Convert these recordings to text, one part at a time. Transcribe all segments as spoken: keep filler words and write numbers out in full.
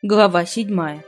Глава седьмая.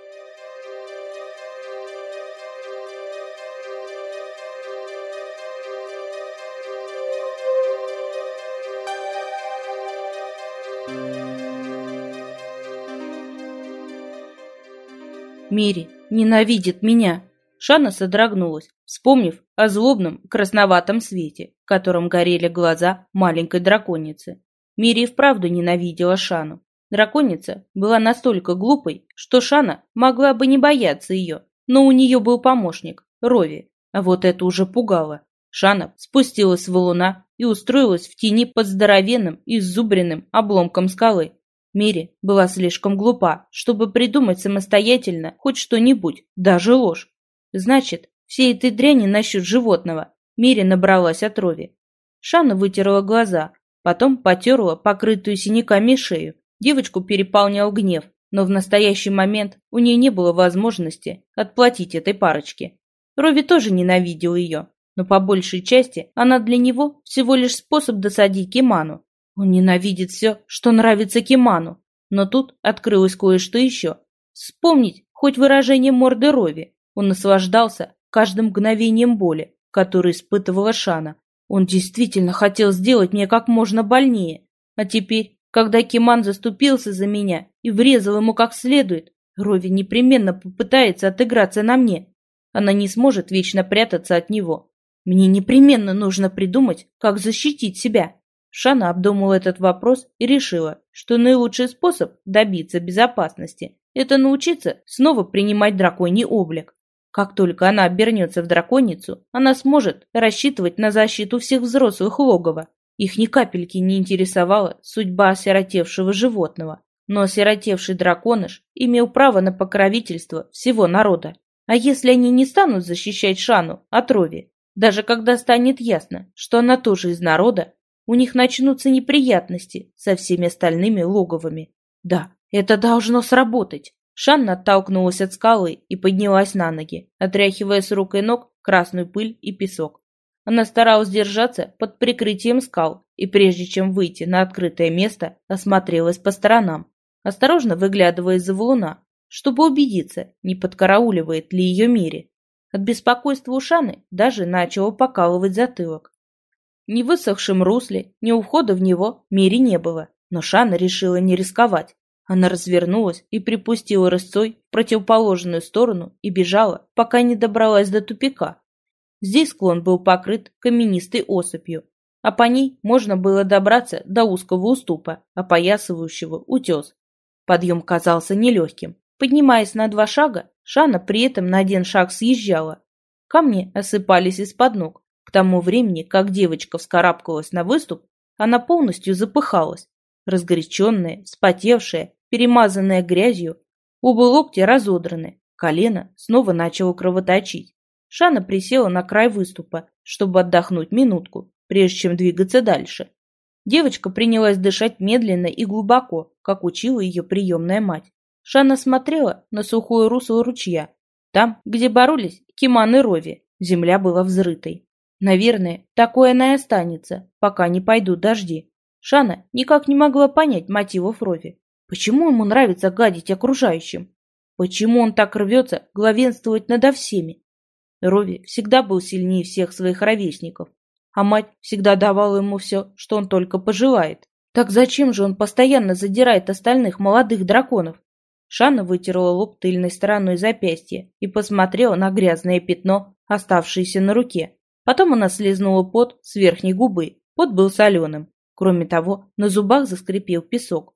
Мири ненавидит меня. Шана содрогнулась, вспомнив о злобном красноватом свете, в котором горели глаза маленькой драконицы. Мири и вправду ненавидела Шану. Драконица была настолько глупой, что Шана могла бы не бояться ее, но у нее был помощник, Рови, а вот это уже пугало. Шана спустилась с валуна и устроилась в тени под здоровенным и иззубренным обломком скалы. Мири была слишком глупа, чтобы придумать самостоятельно хоть что-нибудь, даже ложь. Значит, всей этой дряни насчет животного Мири набралась от Рови. Шана вытерла глаза, потом потерла покрытую синяками шею. Девочку переполнял гнев, но в настоящий момент у нее не было возможности отплатить этой парочке. Рови тоже ненавидел ее, но по большей части она для него всего лишь способ досадить Киману. Он ненавидит все, что нравится Киману, но тут открылось кое-что еще. Вспомнить хоть выражение морды Рови. Он наслаждался каждым мгновением боли, которое испытывала Шана. Он действительно хотел сделать мне как можно больнее, а теперь... Когда Киман заступился за меня и врезал ему как следует, Рови непременно попытается отыграться на мне. Она не сможет вечно прятаться от него. Мне непременно нужно придумать, как защитить себя. Шана обдумала этот вопрос и решила, что наилучший способ добиться безопасности – это научиться снова принимать драконий облик. Как только она обернется в драконицу, она сможет рассчитывать на защиту всех взрослых логова. Их ни капельки не интересовала судьба осиротевшего животного, но осиротевший драконыш имел право на покровительство всего народа. А если они не станут защищать Шану от Рови, даже когда станет ясно, что она тоже из народа, у них начнутся неприятности со всеми остальными логовами. Да, это должно сработать. Шанна оттолкнулась от скалы и поднялась на ноги, отряхивая с рук и ног красную пыль и песок. Она старалась держаться под прикрытием скал и, прежде чем выйти на открытое место, осмотрелась по сторонам, осторожно выглядывая из-за валуна, чтобы убедиться, не подкарауливает ли ее Мири. От беспокойства у Шаны даже начало покалывать затылок. Ни в высохшем русле, ни у входа в него Мири не было, но Шана решила не рисковать. Она развернулась и припустила рысцой в противоположную сторону и бежала, пока не добралась до тупика. Здесь склон был покрыт каменистой осыпью, а по ней можно было добраться до узкого уступа, опоясывающего утес. Подъем казался нелегким. Поднимаясь на два шага, Шана при этом на один шаг съезжала. Камни осыпались из-под ног. К тому времени, как девочка вскарабкалась на выступ, она полностью запыхалась. Разгоряченная, вспотевшая, перемазанная грязью, оба локтя разодраны, колено снова начало кровоточить. Шана присела на край выступа, чтобы отдохнуть минутку, прежде чем двигаться дальше. Девочка принялась дышать медленно и глубоко, как учила ее приемная мать. Шана смотрела на сухое русло ручья. Там, где боролись Киман и Рови, земля была взрытой. Наверное, такое она и останется, пока не пойдут дожди. Шана никак не могла понять мотивов Рови. Почему ему нравится гадить окружающим? Почему он так рвется главенствовать надо всеми? Рови всегда был сильнее всех своих ровесников, а мать всегда давала ему все, что он только пожелает. Так зачем же он постоянно задирает остальных молодых драконов? Шана вытерла лоб тыльной стороной запястья и посмотрела на грязное пятно, оставшееся на руке. Потом она слизнула пот с верхней губы. Пот был соленым. Кроме того, на зубах заскрипел песок.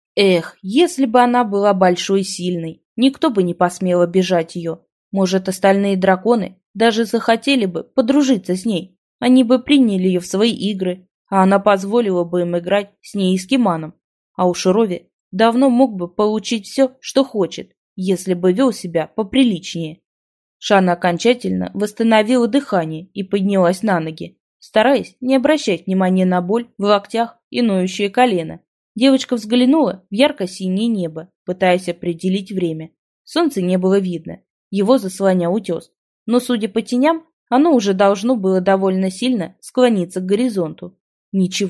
Эх, если бы она была большой и сильной, никто бы не посмел обижать ее. Может, остальные драконы даже захотели бы подружиться с ней. Они бы приняли ее в свои игры, а она позволила бы им играть с ней и с Киманом. А уж Рови давно мог бы получить все, что хочет, если бы вел себя поприличнее. Шана окончательно восстановила дыхание и поднялась на ноги, стараясь не обращать внимания на боль в локтях и ноющее колено. Девочка взглянула в ярко-синее небо, пытаясь определить время. Солнца не было видно. Его заслонял утес, но, судя по теням, оно уже должно было довольно сильно склониться к горизонту. Ничего,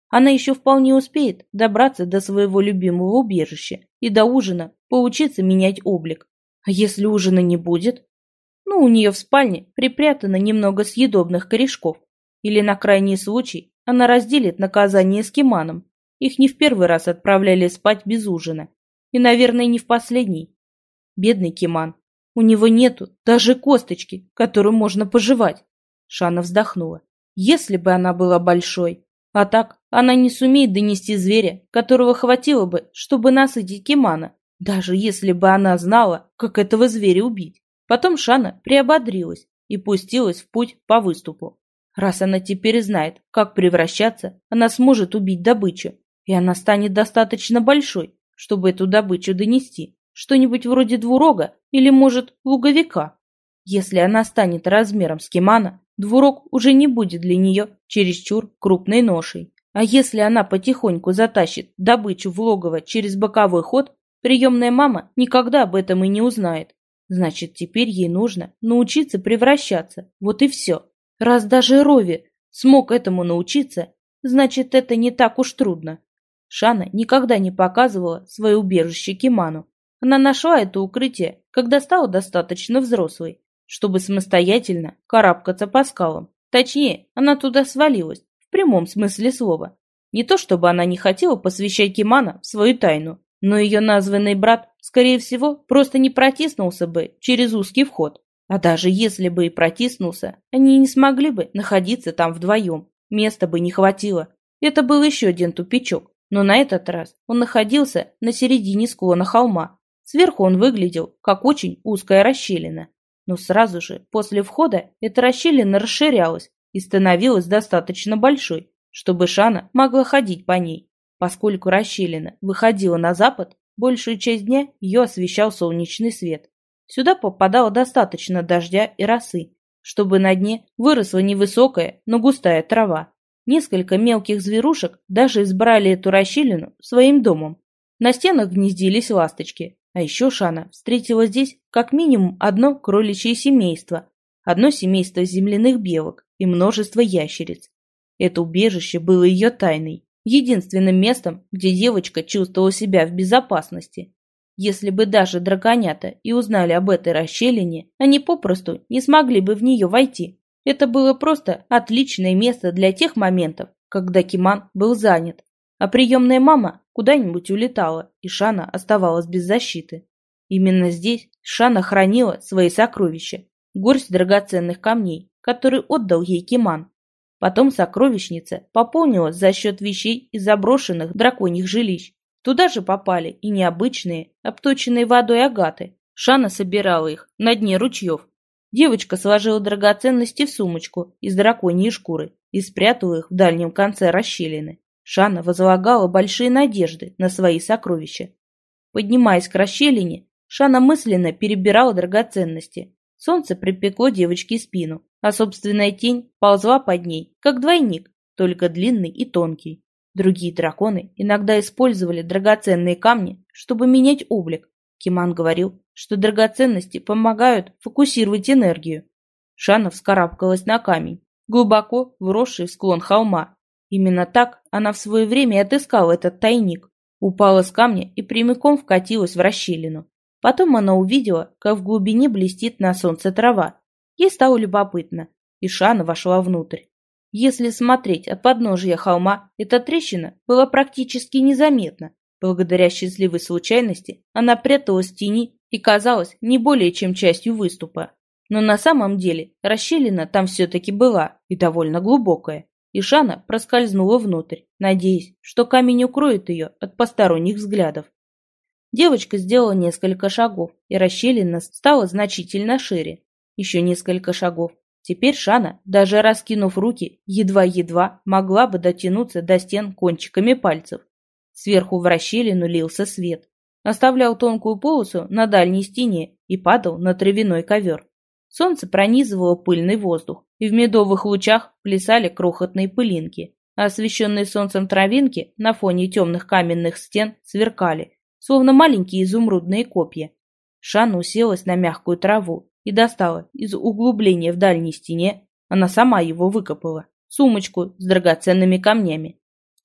Она еще вполне успеет добраться до своего любимого убежища и до ужина поучиться менять облик. А если ужина не будет? Ну, у нее в спальне припрятано немного съедобных корешков. Или на крайний случай она разделит наказание с Киманом. Их не в первый раз отправляли спать без ужина. И, наверное, не в последний. Бедный Киман. У него нету даже косточки, которую можно пожевать. Шана вздохнула. Если бы она была большой. А так она не сумеет донести зверя, которого хватило бы, чтобы насытить Кимана, даже если бы она знала, как этого зверя убить. Потом Шана приободрилась и пустилась в путь по выступу. Раз она теперь знает, как превращаться, она сможет убить добычу, и она станет достаточно большой, чтобы эту добычу донести. Что-нибудь вроде двурога или, может, луговика. Если она станет размером с Кимана, двурог уже не будет для нее чересчур крупной ношей. А если она потихоньку затащит добычу в логово через боковой ход, приемная мама никогда об этом и не узнает. Значит, теперь ей нужно научиться превращаться. Вот и все. Раз даже Рови смог этому научиться, значит, это не так уж трудно. Шана никогда не показывала свое убежище Киману. Она нашла это укрытие, когда стала достаточно взрослой, чтобы самостоятельно карабкаться по скалам. Точнее, она туда свалилась, в прямом смысле слова. Не то чтобы она не хотела посвящать Кимана в свою тайну, но ее названный брат, скорее всего, просто не протиснулся бы через узкий вход. А даже если бы и протиснулся, они не смогли бы находиться там вдвоем. Места бы не хватило. Это был еще один тупичок, но на этот раз он находился на середине склона холма. Сверху он выглядел как очень узкая расщелина. Но сразу же после входа эта расщелина расширялась и становилась достаточно большой, чтобы Шана могла ходить по ней. Поскольку расщелина выходила на запад, большую часть дня ее освещал солнечный свет. Сюда попадало достаточно дождя и росы, чтобы на дне выросла невысокая, но густая трава. Несколько мелких зверушек даже избрали эту расщелину своим домом. На стенах гнездились ласточки. А еще Шана встретила здесь как минимум одно кроличье семейство, одно семейство земляных белок и множество ящериц. Это убежище было ее тайной, единственным местом, где девочка чувствовала себя в безопасности. Если бы даже драконята и узнали об этой расщелине, они попросту не смогли бы в нее войти. Это было просто отличное место для тех моментов, когда Киман был занят, а приемная мама куда-нибудь улетала, и Шана оставалась без защиты. Именно здесь Шана хранила свои сокровища, горсть драгоценных камней, которые отдал ей Киман. Потом сокровищница пополнилась за счет вещей из заброшенных драконьих жилищ. Туда же попали и необычные, обточенные водой агаты. Шана собирала их на дне ручьев. Девочка сложила драгоценности в сумочку из драконьей шкуры и спрятала их в дальнем конце расщелины. Шана возлагала большие надежды на свои сокровища. Поднимаясь к расщелине, Шана мысленно перебирала драгоценности. Солнце припекло девочке спину, а собственная тень ползла под ней, как двойник, только длинный и тонкий. Другие драконы иногда использовали драгоценные камни, чтобы менять облик. Киман говорил, что драгоценности помогают фокусировать энергию. Шана вскарабкалась на камень, глубоко вросший в склон холма. Именно так она в свое время отыскала этот тайник. Упала с камня и прямиком вкатилась в расщелину. Потом она увидела, как в глубине блестит на солнце трава. Ей стало любопытно, и Шана вошла внутрь. Если смотреть от подножия холма, эта трещина была практически незаметна. Благодаря счастливой случайности она пряталась в тени и казалась не более чем частью выступа. Но на самом деле расщелина там все-таки была и довольно глубокая. И Шана проскользнула внутрь, надеясь, что камень укроет ее от посторонних взглядов. Девочка сделала несколько шагов, и расщелина стала значительно шире. Еще несколько шагов. Теперь Шана, даже раскинув руки, едва-едва могла бы дотянуться до стен кончиками пальцев. Сверху в расщелину лился свет, оставлял тонкую полосу на дальней стене и падал на травяной ковер. Солнце пронизывало пыльный воздух, и в медовых лучах плясали крохотные пылинки, а освещенные солнцем травинки на фоне темных каменных стен сверкали, словно маленькие изумрудные копья. Шана уселась на мягкую траву и достала из углубления в дальней стене, она сама его выкопала, сумочку с драгоценными камнями. В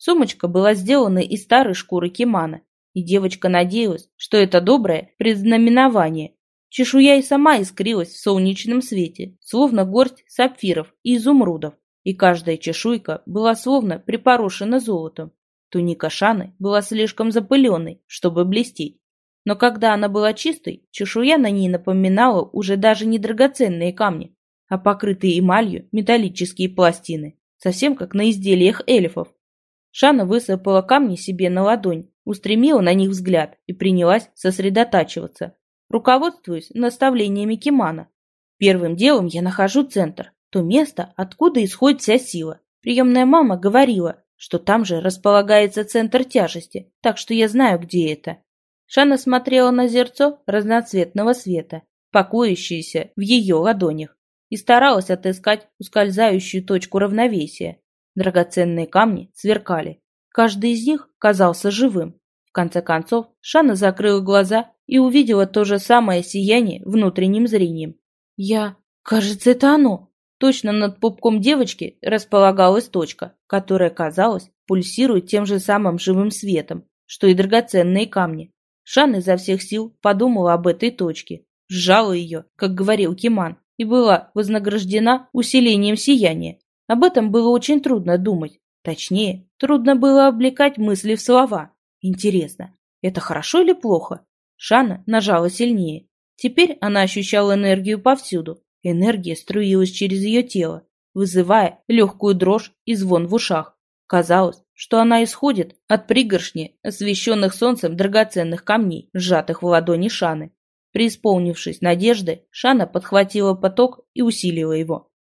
Сумочка была сделана из старой шкуры кимана, и девочка надеялась, что это доброе предзнаменование. Чешуя и сама искрилась в солнечном свете, словно горсть сапфиров и изумрудов, и каждая чешуйка была словно припорошена золотом. Туника Шаны была слишком запыленной, чтобы блестеть. Но когда она была чистой, чешуя на ней напоминала уже даже не драгоценные камни, а покрытые эмалью металлические пластины, совсем как на изделиях эльфов. Шана высыпала камни себе на ладонь, устремила на них взгляд и принялась сосредотачиваться, руководствуясь наставлениями кимана. Первым делом я нахожу центр, то место, откуда исходит вся сила. Приемная мама говорила, что там же располагается центр тяжести, так что я знаю, где это. Шана смотрела на зерцо разноцветного света, покоящееся в ее ладонях, и старалась отыскать ускользающую точку равновесия. Драгоценные камни сверкали. Каждый из них казался живым. В конце концов, Шана закрыла глаза и увидела то же самое сияние внутренним зрением. Я... Кажется, это оно. Точно над пупком девочки располагалась точка, которая, казалось, пульсирует тем же самым живым светом, что и драгоценные камни. Шана изо всех сил подумала об этой точке, сжала ее, как говорил киман, и была вознаграждена усилением сияния. Об этом было очень трудно думать. Точнее, трудно было облекать мысли в слова. Интересно, это хорошо или плохо? Шана нажала сильнее. Теперь она ощущала энергию повсюду. Энергия струилась через ее тело, вызывая легкую дрожь и звон в ушах. Казалось, что она исходит от пригоршни освещенных солнцем драгоценных камней, сжатых в ладони Шаны. Преисполнившись надеждой, Шана подхватила поток и усилила его.